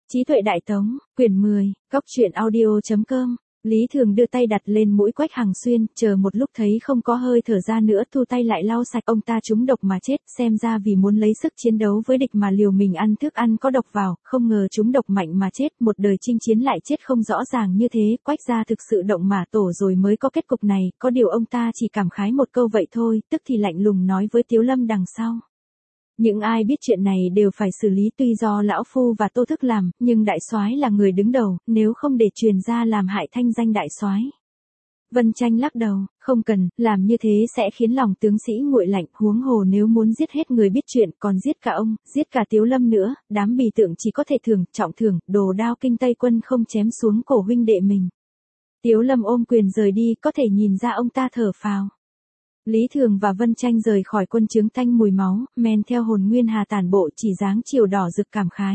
Trí tuệ Đại Tống, quyển 10, góc truyện audio.com. Lý Thường đưa tay đặt lên mũi Quách Hằng Xuyên, chờ một lúc thấy không có hơi thở ra nữa, thu tay lại lau sạch. Ông ta trúng độc mà chết, xem ra vì muốn lấy sức chiến đấu với địch mà liều mình ăn thức ăn có độc vào, không ngờ trúng độc mạnh mà chết, một đời chinh chiến lại chết không rõ ràng như thế. Quách gia thực sự động mà tổ rồi mới có kết cục này, có điều ông ta chỉ cảm khái một câu vậy thôi, tức thì lạnh lùng nói với Tiếu Lâm đằng sau. Những ai biết chuyện này đều phải xử lý, tuy do lão phu và Tô Thức làm, nhưng đại soái là người đứng đầu, nếu không để truyền ra làm hại thanh danh đại soái. Vân Tranh lắc đầu, không cần, làm như thế sẽ khiến lòng tướng sĩ nguội lạnh, huống hồ nếu muốn giết hết người biết chuyện, còn giết cả ông, giết cả Tiếu Lâm nữa, đám bì tượng chỉ có thể thưởng, trọng thưởng, đồ đao kinh Tây quân không chém xuống cổ huynh đệ mình. Tiếu Lâm ôm quyền rời đi, có thể nhìn ra ông ta thở phào. Lý Thường và Vân Tranh rời khỏi quân trướng tanh mùi máu, men theo hồn nguyên hà tản bộ, chỉ dáng chiều đỏ rực cảm khái.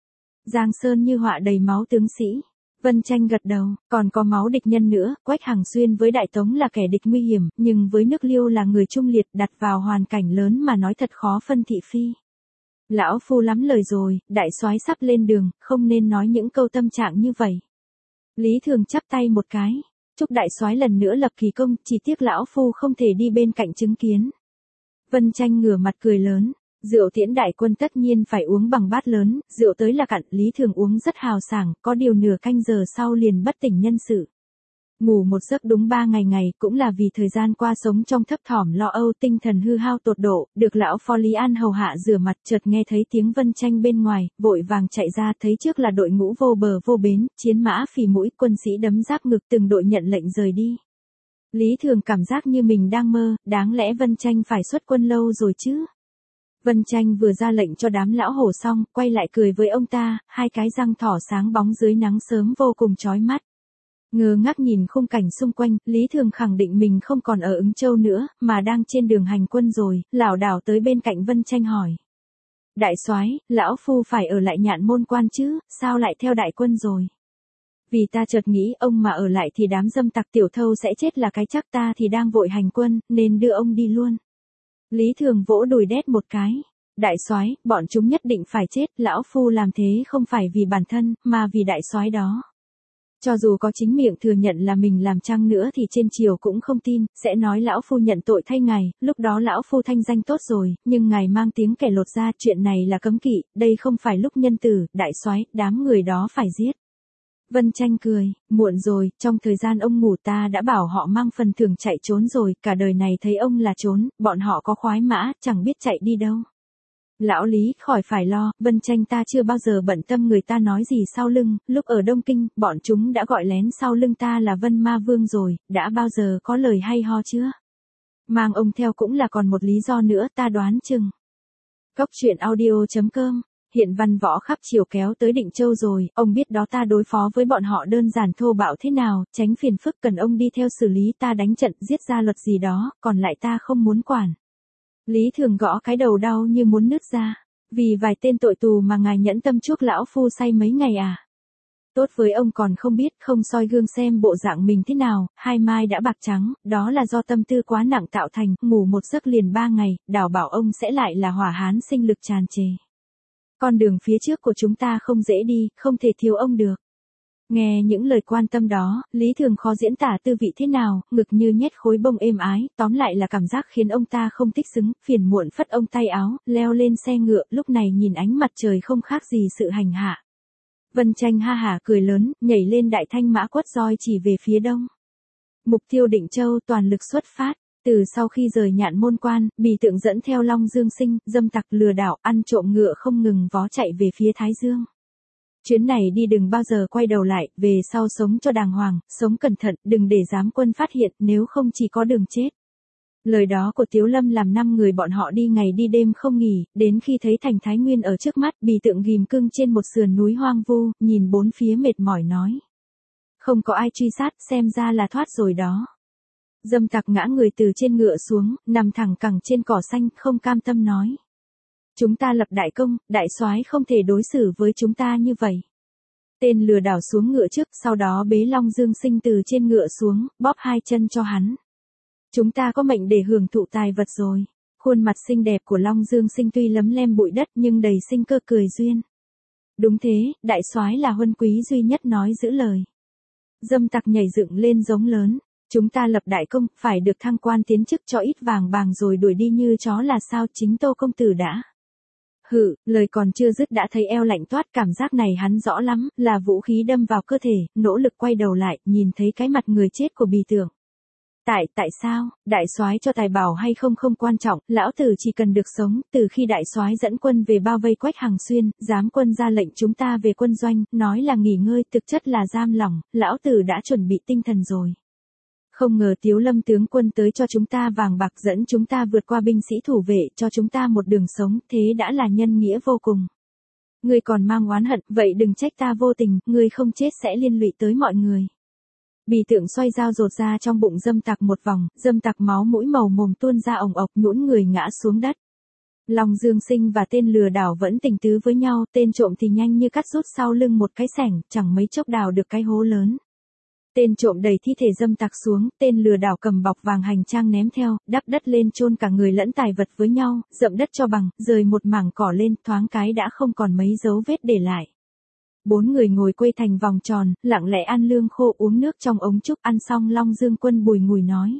Giang sơn như họa đầy máu tướng sĩ. Vân Tranh gật đầu, còn có máu địch nhân nữa. Quách Hằng Xuyên với Đại Tống là kẻ địch nguy hiểm, nhưng với nước Liêu là người trung liệt, đặt vào hoàn cảnh lớn mà nói thật khó phân thị phi. Lão phu lắm lời rồi, đại soái sắp lên đường, không nên nói những câu tâm trạng như vậy. Lý Thường chắp tay một cái. Chúc đại soái lần nữa lập kỳ công, chỉ tiếc lão phu không thể đi bên cạnh chứng kiến. Vân Tranh ngửa mặt cười lớn, rượu tiễn đại quân tất nhiên phải uống bằng bát lớn, rượu tới là cạn. Lý Thường uống rất hào sảng, có điều nửa canh giờ sau liền bất tỉnh nhân sự. Ngủ một giấc đúng 3 ngày, cũng là vì thời gian qua sống trong thấp thỏm lo âu, tinh thần hư hao tột độ, được lão phó Lý An hầu hạ rửa mặt, chợt nghe thấy tiếng Vân Tranh bên ngoài, vội vàng chạy ra, thấy trước là đội ngũ vô bờ vô bến, chiến mã phì mũi, quân sĩ đấm giáp ngực, từng đội nhận lệnh rời đi. Lý Thường cảm giác như mình đang mơ, đáng lẽ Vân Tranh phải xuất quân lâu rồi chứ. Vân Tranh vừa ra lệnh cho đám lão hổ xong, quay lại cười với ông ta, hai cái răng thỏ sáng bóng dưới nắng sớm vô cùng chói mắt. Ngơ ngác nhìn khung cảnh xung quanh, Lý Thường khẳng định mình không còn ở Ứng Châu nữa, mà đang trên đường hành quân rồi, lảo đảo tới bên cạnh Vân Tranh hỏi. Đại soái, lão phu phải ở lại Nhạn Môn Quan chứ, sao lại theo đại quân rồi? Vì ta chợt nghĩ ông mà ở lại thì đám dâm tặc tiểu thâu sẽ chết là cái chắc, ta thì đang vội hành quân, nên đưa ông đi luôn. Lý Thường vỗ đùi đét một cái. Đại soái, bọn chúng nhất định phải chết, lão phu làm thế không phải vì bản thân, mà vì đại soái đó. Cho dù có chính miệng thừa nhận là mình làm chăng nữa thì trên triều cũng không tin, sẽ nói lão phu nhận tội thay ngài, lúc đó lão phu thanh danh tốt rồi, nhưng ngài mang tiếng kẻ lột ra, chuyện này là cấm kỵ, đây không phải lúc nhân từ, đại soái, đám người đó phải giết. Vân Tranh cười, muộn rồi, trong thời gian ông ngủ ta đã bảo họ mang phần thưởng chạy trốn rồi, cả đời này thấy ông là trốn, bọn họ có khoái mã, chẳng biết chạy đi đâu. Lão Lý, khỏi phải lo, Vân Tranh ta chưa bao giờ bận tâm người ta nói gì sau lưng, lúc ở Đông Kinh, bọn chúng đã gọi lén sau lưng ta là Vân Ma Vương rồi, đã bao giờ có lời hay ho chưa? Mang ông theo cũng là còn một lý do nữa, ta đoán chừng. Góc truyện audio.com. Hiện văn võ khắp chiều kéo tới Định Châu rồi, ông biết đó, ta đối phó với bọn họ đơn giản thô bạo thế nào, tránh phiền phức cần ông đi theo xử lý, ta đánh trận giết ra luật gì đó, còn lại ta không muốn quản. Lý Thường gõ cái đầu đau như muốn nứt ra. Vì vài tên tội tù mà ngài nhẫn tâm chuốc lão phu say mấy ngày à? Tốt với ông còn không biết, không soi gương xem bộ dạng mình thế nào, hai mai đã bạc trắng, đó là do tâm tư quá nặng tạo thành, ngủ một giấc liền 3 ngày, đảo bảo ông sẽ lại là hỏa hán sinh lực tràn trề. Con đường phía trước của chúng ta không dễ đi, không thể thiếu ông được. Nghe những lời quan tâm đó, Lý Thường khó diễn tả tư vị thế nào, ngực như nhét khối bông êm ái, tóm lại là cảm giác khiến ông ta không thích xứng, phiền muộn phất ông tay áo, leo lên xe ngựa, lúc này nhìn ánh mặt trời không khác gì sự hành hạ. Vân Tranh ha hả cười lớn, nhảy lên đại thanh mã quất roi chỉ về phía đông. Mục tiêu Định Châu, toàn lực xuất phát. Từ sau khi rời Nhạn Môn Quan, bì tượng dẫn theo Long Dương Sinh, dâm tặc lừa đảo, ăn trộm ngựa không ngừng vó chạy về phía Thái Dương. Chuyến này đi đừng bao giờ quay đầu lại, về sau sống cho đàng hoàng, sống cẩn thận, đừng để giám quân phát hiện, nếu không chỉ có đường chết. Lời đó của Tiếu Lâm làm 5 người bọn họ đi ngày đi đêm không nghỉ, đến khi thấy thành Thái Nguyên ở trước mắt, bì tượng ghim cưng trên một sườn núi hoang vu, nhìn bốn phía mệt mỏi nói. Không có ai truy sát, xem ra là thoát rồi đó. Dâm tặc ngã người từ trên ngựa xuống, nằm thẳng cẳng trên cỏ xanh, không cam tâm nói. Chúng ta lập đại công, đại soái không thể đối xử với chúng ta như vậy. Tên lừa đảo xuống ngựa trước, sau đó bế Long Dương Sinh từ trên ngựa xuống, bóp 2 chân cho hắn. Chúng ta có mệnh để hưởng thụ tài vật rồi. Khuôn mặt xinh đẹp của Long Dương Sinh tuy lấm lem bụi đất nhưng đầy sinh cơ cười duyên. Đúng thế, đại soái là huân quý duy nhất nói giữ lời. Dâm tặc nhảy dựng lên giống lớn. Chúng ta lập đại công, phải được thăng quan tiến chức cho ít vàng bàng rồi đuổi đi như chó là sao, chính Tô công tử đã. Hự, lời còn chưa dứt đã thấy eo lạnh toát, cảm giác này hắn rõ lắm, là vũ khí đâm vào cơ thể, nỗ lực quay đầu lại, nhìn thấy cái mặt người chết của Bì Tượng. Tại sao, đại soái cho tài bảo hay không không quan trọng, lão tử chỉ cần được sống, từ khi đại soái dẫn quân về bao vây Quách Hằng Xuyên, giám quân ra lệnh chúng ta về quân doanh, nói là nghỉ ngơi, thực chất là giam lỏng, lão tử đã chuẩn bị tinh thần rồi. Không ngờ Tiếu Lâm tướng quân tới cho chúng ta vàng bạc, dẫn chúng ta vượt qua binh sĩ thủ vệ, cho chúng ta một đường sống, thế đã là nhân nghĩa vô cùng. Ngươi còn mang oán hận, vậy đừng trách ta vô tình, ngươi không chết sẽ liên lụy tới mọi người. Bì Tượng xoay dao rột ra trong bụng dâm tặc một vòng, dâm tặc máu mũi màu mồm tuôn ra ồng ộc, nhũn người ngã xuống đất. Long Dương Sinh và tên lừa đảo vẫn tình tứ với nhau, tên trộm thì nhanh như cắt rút sau lưng một cái xẻng, chẳng mấy chốc đào được cái hố lớn. Tên trộm đẩy thi thể dâm tặc xuống, tên lừa đảo cầm bọc vàng hành trang ném theo, đắp đất lên chôn cả người lẫn tài vật với nhau, dậm đất cho bằng, rời một mảng cỏ lên, thoáng cái đã không còn mấy dấu vết để lại. 4 người ngồi quây thành vòng tròn, lặng lẽ ăn lương khô uống nước trong ống trúc, ăn xong Long Dương Quân bùi ngùi nói.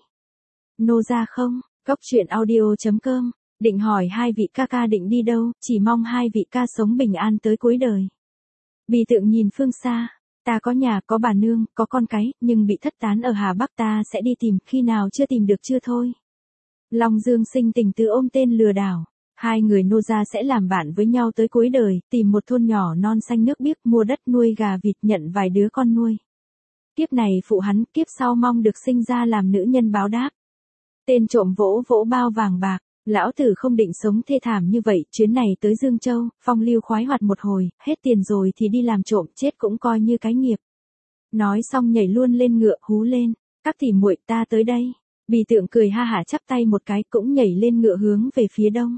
Nô ra không, Cóc Truyện Audio.com, định hỏi hai vị ca ca định đi đâu, chỉ mong hai vị ca sống bình an tới cuối đời. Bì Tượng nhìn phương xa. Ta có nhà, có bà nương, có con cái, nhưng bị thất tán ở Hà Bắc, ta sẽ đi tìm, khi nào chưa tìm được chưa thôi. Long Dương Sinh tình tứ ôm tên lừa đảo. Hai người nô gia sẽ làm bạn với nhau tới cuối đời, tìm một thôn nhỏ non xanh nước biếc, mua đất nuôi gà vịt, nhận vài đứa con nuôi. Kiếp này phụ hắn, kiếp sau mong được sinh ra làm nữ nhân báo đáp. Tên trộm vỗ vỗ bao vàng bạc. Lão tử không định sống thê thảm như vậy, chuyến này tới Dương Châu, phong lưu khoái hoạt một hồi, hết tiền rồi thì đi làm trộm, chết cũng coi như cái nghiệp. Nói xong nhảy luôn lên ngựa, hú lên, các tỷ muội ta tới đây. Bì Tượng cười ha hả chắp tay một cái, cũng nhảy lên ngựa hướng về phía đông.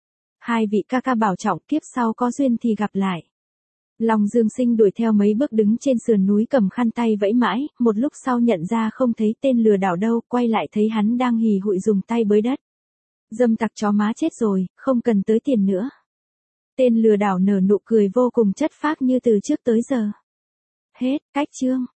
Hai vị ca ca bảo trọng, kiếp sau có duyên thì gặp lại. Long Dương Sinh đuổi theo mấy bước, đứng trên sườn núi cầm khăn tay vẫy mãi, một lúc sau nhận ra không thấy tên lừa đảo đâu, quay lại thấy hắn đang hì hụi dùng tay bới đất. Dâm tặc chó má chết rồi, không cần tới tiền nữa. Tên lừa đảo nở nụ cười vô cùng chất phác như từ trước tới giờ. Hết, cách chương.